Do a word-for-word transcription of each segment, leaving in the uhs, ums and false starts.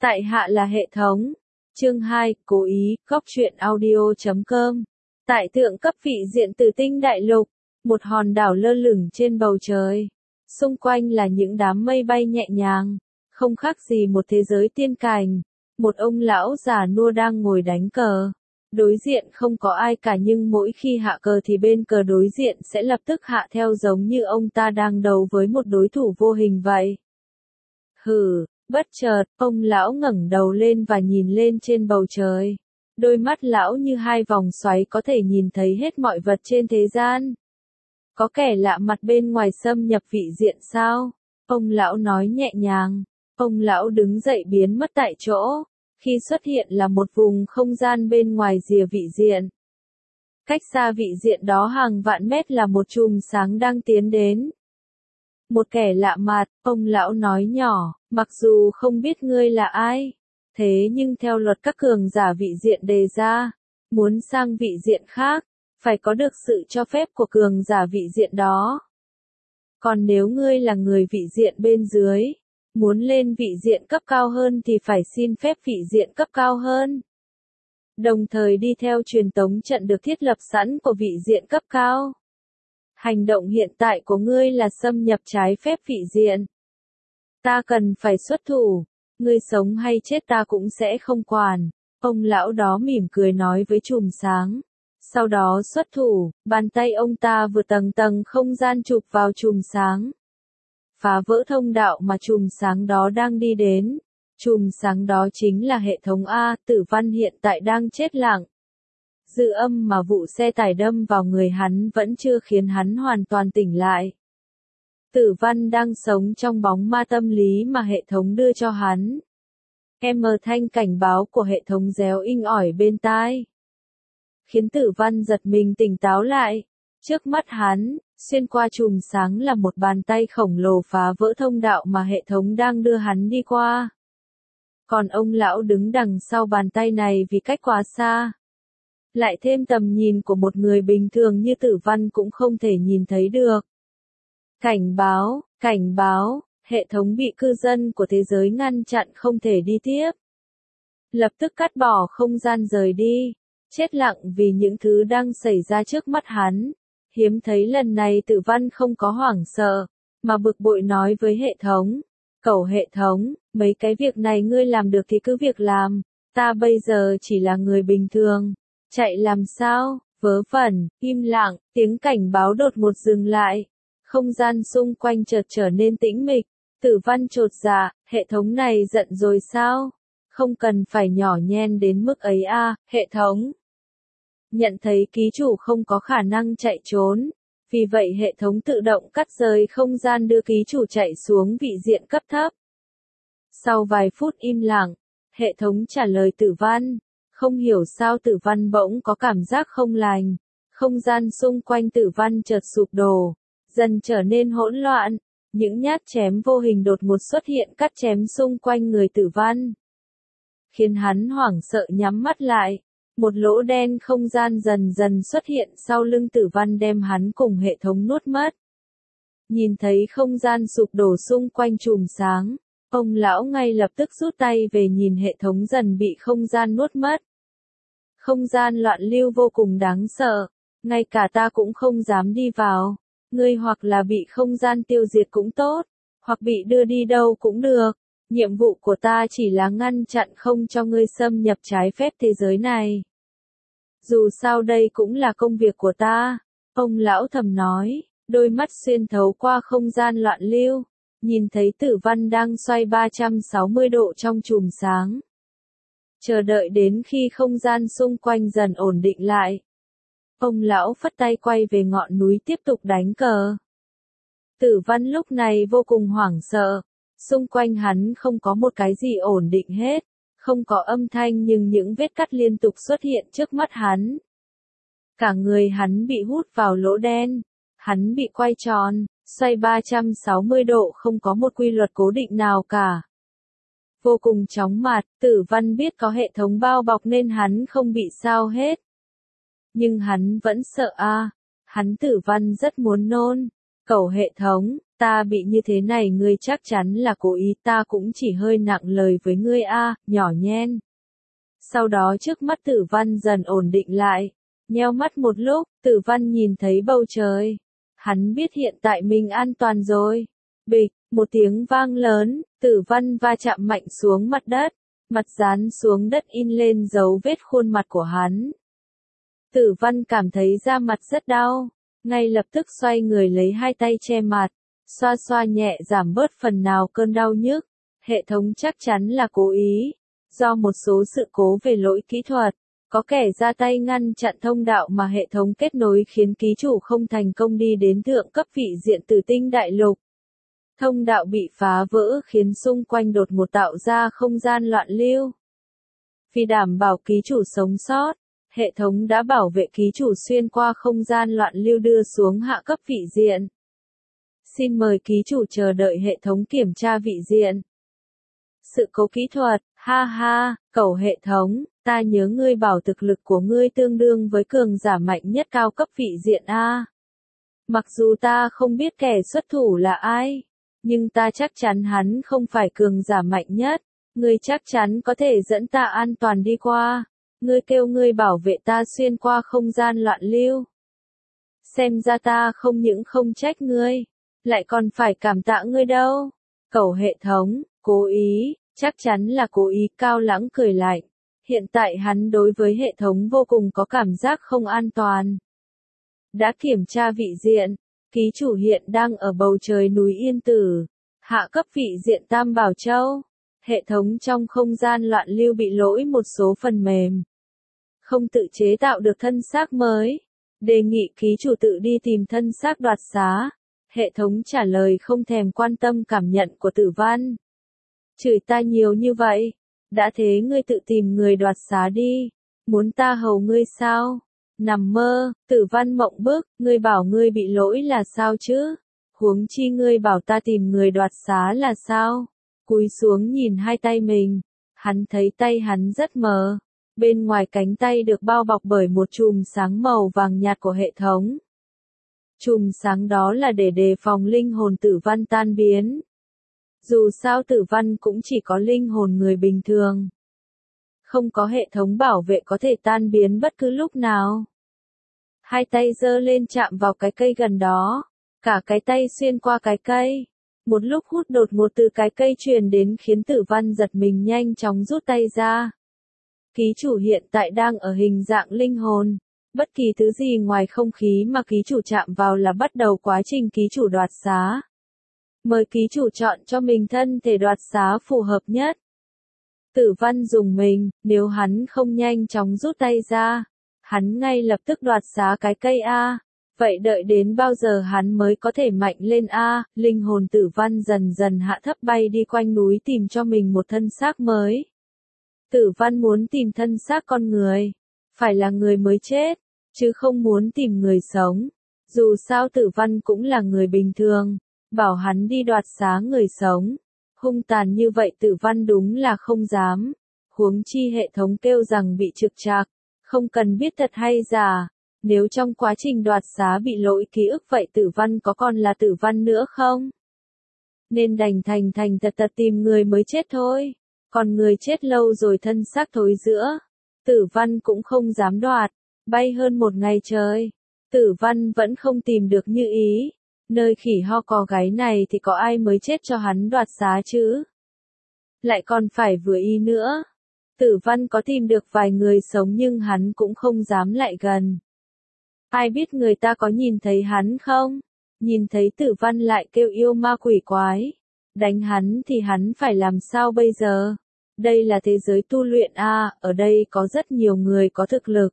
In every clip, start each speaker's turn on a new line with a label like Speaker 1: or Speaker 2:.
Speaker 1: Tại hạ là hệ thống. Chương hai, cố ý, góc truyện audio chấm com. Tại thượng cấp vị diện Tử Tinh Đại Lục, một hòn đảo lơ lửng trên bầu trời. Xung quanh là những đám mây bay nhẹ nhàng, không khác gì một thế giới tiên cảnh. Một ông lão già nua đang ngồi đánh cờ. Đối diện không có ai cả, nhưng mỗi khi hạ cờ thì bên cờ đối diện sẽ lập tức hạ theo, giống như ông ta đang đấu với một đối thủ vô hình vậy. Hừ, bất chợt, ông lão ngẩng đầu lên và nhìn lên trên bầu trời. Đôi mắt lão như hai vòng xoáy, có thể nhìn thấy hết mọi vật trên thế gian. Có kẻ lạ mặt bên ngoài xâm nhập vị diện sao? Ông lão nói nhẹ nhàng. Ông lão đứng dậy biến mất tại chỗ. Khi xuất hiện là một vùng không gian bên ngoài rìa vị diện. Cách xa vị diện đó hàng vạn mét là một chùm sáng đang tiến đến. Một kẻ lạ mặt, ông lão nói nhỏ, mặc dù không biết ngươi là ai, thế nhưng theo luật các cường giả vị diện đề ra, muốn sang vị diện khác, phải có được sự cho phép của cường giả vị diện đó. Còn nếu ngươi là người vị diện bên dưới, muốn lên vị diện cấp cao hơn thì phải xin phép vị diện cấp cao hơn. Đồng thời đi theo truyền tống trận được thiết lập sẵn của vị diện cấp cao. Hành động hiện tại của ngươi là xâm nhập trái phép vị diện. Ta cần phải xuất thủ, ngươi sống hay chết ta cũng sẽ không quản. Ông lão đó mỉm cười nói với chùm sáng. Sau đó xuất thủ, bàn tay ông ta vừa tầng tầng không gian chụp vào chùm sáng. Phá vỡ thông đạo mà chùm sáng đó đang đi đến. Chùm sáng đó chính là hệ thống A. Tử Văn hiện tại đang chết lặng. Dư âm mà vụ xe tải đâm vào người hắn vẫn chưa khiến hắn hoàn toàn tỉnh lại. Tử Văn đang sống trong bóng ma tâm lý mà hệ thống đưa cho hắn. Em mờ thanh cảnh báo của hệ thống réo inh ỏi bên tai, khiến Tử Văn giật mình tỉnh táo lại. Trước mắt hắn, xuyên qua chùm sáng là một bàn tay khổng lồ phá vỡ thông đạo mà hệ thống đang đưa hắn đi qua. Còn ông lão đứng đằng sau bàn tay này vì cách quá xa, lại thêm tầm nhìn của một người bình thường như Tử Văn cũng không thể nhìn thấy được. Cảnh báo, cảnh báo, hệ thống bị cư dân của thế giới ngăn chặn không thể đi tiếp. Lập tức cắt bỏ không gian rời đi, chết lặng vì những thứ đang xảy ra trước mắt hắn. Hiếm thấy lần này Tử Văn không có hoảng sợ, mà bực bội nói với hệ thống. Cẩu hệ thống, mấy cái việc này ngươi làm được thì cứ việc làm, ta bây giờ chỉ là người bình thường. Chạy làm sao, vớ vẩn, im lặng, tiếng cảnh báo đột ngột dừng lại. Không gian xung quanh chợt trở nên tĩnh mịch. Tử Văn chột dạ, hệ thống này giận rồi sao? Không cần phải nhỏ nhen đến mức ấy a, hệ thống. Nhận thấy ký chủ không có khả năng chạy trốn, vì vậy hệ thống tự động cắt rời không gian đưa ký chủ chạy xuống vị diện cấp thấp. Sau vài phút im lặng, hệ thống trả lời Tử Văn. Không hiểu sao Tử Văn bỗng có cảm giác không lành. Không gian xung quanh Tử Văn chợt sụp đổ, dần trở nên hỗn loạn. Những nhát chém vô hình đột ngột xuất hiện cắt chém xung quanh người Tử Văn, khiến hắn hoảng sợ nhắm mắt lại. Một lỗ đen không gian dần dần xuất hiện sau lưng Tử Văn, đem hắn cùng hệ thống nuốt mất. Nhìn thấy không gian sụp đổ xung quanh chùm sáng, ông lão ngay lập tức rút tay về, nhìn hệ thống dần bị không gian nuốt mất. Không gian loạn lưu vô cùng đáng sợ, ngay cả ta cũng không dám đi vào. Ngươi hoặc là bị không gian tiêu diệt cũng tốt, hoặc bị đưa đi đâu cũng được. Nhiệm vụ của ta chỉ là ngăn chặn không cho ngươi xâm nhập trái phép thế giới này. Dù sao đây cũng là công việc của ta, ông lão thầm nói, đôi mắt xuyên thấu qua không gian loạn lưu, nhìn thấy Tử Văn đang xoay ba trăm sáu mươi độ trong chùm sáng. Chờ đợi đến khi không gian xung quanh dần ổn định lại, ông lão phất tay quay về ngọn núi tiếp tục đánh cờ. Tử Văn lúc này vô cùng hoảng sợ, xung quanh hắn không có một cái gì ổn định hết. Không có âm thanh, nhưng những vết cắt liên tục xuất hiện trước mắt hắn. Cả người hắn bị hút vào lỗ đen. Hắn bị quay tròn, xoay ba trăm sáu mươi độ, không có một quy luật cố định nào cả. Vô cùng chóng mặt, Tử Văn biết có hệ thống bao bọc nên hắn không bị sao hết. Nhưng hắn vẫn sợ a. À. Hắn Tử Văn rất muốn nôn. Cẩu hệ thống, Ta bị như thế này ngươi chắc chắn là cố ý, ta cũng chỉ hơi nặng lời với ngươi a, nhỏ nhen. Sau đó trước mắt Tử Văn dần ổn định lại, nheo mắt một lúc, Tử Văn nhìn thấy bầu trời. Hắn biết hiện tại mình an toàn rồi. Bịch, một tiếng vang lớn, Tử Văn va chạm mạnh xuống mặt đất, mặt dán xuống đất in lên dấu vết khuôn mặt của hắn. Tử Văn cảm thấy da mặt rất đau, ngay lập tức xoay người lấy hai tay che mặt, xoa xoa nhẹ giảm bớt phần nào cơn đau nhức. Hệ thống chắc chắn là cố ý, do một số sự cố về lỗi kỹ thuật, có kẻ ra tay ngăn chặn thông đạo mà hệ thống kết nối khiến ký chủ không thành công đi đến thượng cấp vị diện Tử Tinh Đại Lục. Thông đạo bị phá vỡ khiến xung quanh đột ngột tạo ra không gian loạn lưu. Vì đảm bảo ký chủ sống sót, hệ thống đã bảo vệ ký chủ xuyên qua không gian loạn lưu đưa xuống hạ cấp vị diện. Xin mời ký chủ chờ đợi hệ thống kiểm tra vị diện. Sự cố kỹ thuật, ha ha, cẩu hệ thống, ta nhớ ngươi bảo thực lực của ngươi tương đương với cường giả mạnh nhất cao cấp vị diện A. Mặc dù ta không biết kẻ xuất thủ là ai, nhưng ta chắc chắn hắn không phải cường giả mạnh nhất, ngươi chắc chắn có thể dẫn ta an toàn đi qua, ngươi kêu ngươi bảo vệ ta xuyên qua không gian loạn lưu. Xem ra ta không những không trách ngươi, lại còn phải cảm tạ ngươi đâu. Cẩu hệ thống, cố ý, chắc chắn là cố ý. Cao Lãng cười lạnh. Hiện tại hắn đối với hệ thống vô cùng có cảm giác không an toàn. Đã kiểm tra vị diện, ký chủ hiện đang ở bầu trời núi Yên Tử, hạ cấp vị diện Tam Bảo Châu. Hệ thống trong không gian loạn lưu bị lỗi một số phần mềm, không tự chế tạo được thân xác mới. Đề nghị ký chủ tự đi tìm thân xác đoạt xá. Hệ thống trả lời không thèm quan tâm cảm nhận của Tử Văn. Chửi ta nhiều như vậy, đã thế ngươi tự tìm người đoạt xá đi, muốn ta hầu ngươi sao? Nằm mơ. Tử Văn mộng bức, ngươi bảo ngươi bị lỗi là sao chứ? Huống chi ngươi bảo ta tìm người đoạt xá là sao? Cúi xuống nhìn hai tay mình, hắn thấy tay hắn rất mờ, bên ngoài cánh tay được bao bọc bởi một chùm sáng màu vàng nhạt của hệ thống. Chùm sáng đó là để đề phòng linh hồn Tử Văn tan biến. Dù sao Tử Văn cũng chỉ có linh hồn người bình thường, không có hệ thống bảo vệ có thể tan biến bất cứ lúc nào. Hai tay giơ lên chạm vào cái cây gần đó, cả cái tay xuyên qua cái cây. Một lúc hút đột ngột từ cái cây truyền đến khiến Tử Văn giật mình nhanh chóng rút tay ra. Ký chủ hiện tại đang ở hình dạng linh hồn. Bất kỳ thứ gì ngoài không khí mà ký chủ chạm vào là bắt đầu quá trình ký chủ đoạt xá. Mời ký chủ chọn cho mình thân thể đoạt xá phù hợp nhất. Tử Văn dùng mình, nếu hắn không nhanh chóng rút tay ra, hắn ngay lập tức đoạt xá cái cây A. Vậy đợi đến bao giờ hắn mới có thể mạnh lên A? Linh hồn Tử Văn dần dần hạ thấp bay đi quanh núi tìm cho mình một thân xác mới. Tử Văn muốn tìm thân xác con người, phải là người mới chết, chứ không muốn tìm người sống. Dù sao Tử Văn cũng là người bình thường, bảo hắn đi đoạt xá người sống. Hung tàn như vậy Tử Văn đúng là không dám. Huống chi hệ thống kêu rằng bị trục trặc, không cần biết thật hay giả. Nếu trong quá trình đoạt xá bị lỗi ký ức vậy Tử Văn có còn là Tử Văn nữa không? Nên đành thành thành thật thật tìm người mới chết thôi. Còn người chết lâu rồi thân xác thối rữa, Tử Văn cũng không dám đoạt. Bay hơn một ngày trời, Tử Văn vẫn không tìm được như ý. Nơi khỉ ho có gáy này thì có ai mới chết cho hắn đoạt xá chứ? Lại còn phải vừa ý nữa. Tử Văn có tìm được vài người sống nhưng hắn cũng không dám lại gần. Ai biết người ta có nhìn thấy hắn không? Nhìn thấy Tử Văn lại kêu yêu ma quỷ quái. Đánh hắn thì hắn phải làm sao bây giờ? Đây là thế giới tu luyện a, ở đây có rất nhiều người có thực lực.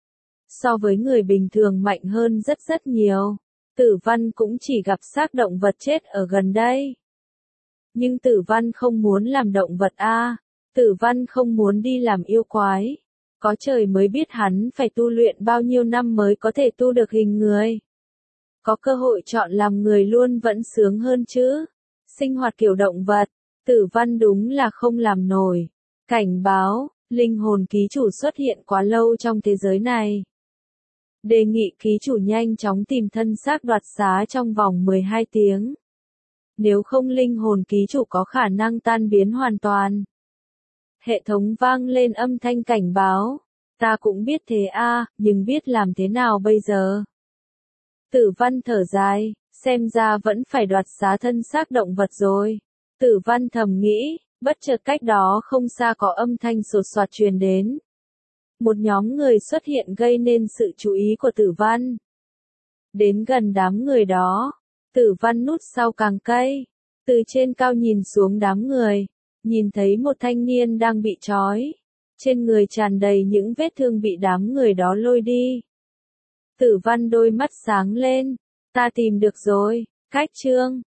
Speaker 1: So với người bình thường mạnh hơn rất rất nhiều. Tử Văn cũng chỉ gặp xác động vật chết ở gần đây. Nhưng Tử Văn không muốn làm động vật a, Tử Văn không muốn đi làm yêu quái. Có trời mới biết hắn phải tu luyện bao nhiêu năm mới có thể tu được hình người. Có cơ hội chọn làm người luôn vẫn sướng hơn chứ. Sinh hoạt kiểu động vật, Tử Văn đúng là không làm nổi. Cảnh báo, linh hồn ký chủ xuất hiện quá lâu trong thế giới này. Đề nghị ký chủ nhanh chóng tìm thân xác đoạt xá trong vòng mười hai tiếng. nếu không linh hồn ký chủ có khả năng tan biến hoàn toàn. Hệ thống vang lên âm thanh cảnh báo. Ta cũng biết thế a, nhưng biết làm thế nào bây giờ? Tử Văn thở dài, xem ra vẫn phải đoạt xá thân xác động vật rồi. Tử Văn thầm nghĩ, bất chợt cách đó không xa có âm thanh sột soạt truyền đến. Một nhóm người xuất hiện gây nên sự chú ý của Tử Văn. Đến gần đám người đó, Tử Văn núp sau càng cây, từ trên cao nhìn xuống đám người, nhìn thấy một thanh niên đang bị trói, trên người tràn đầy những vết thương bị đám người đó lôi đi. Tử Văn đôi mắt sáng lên, ta tìm được rồi, cách chương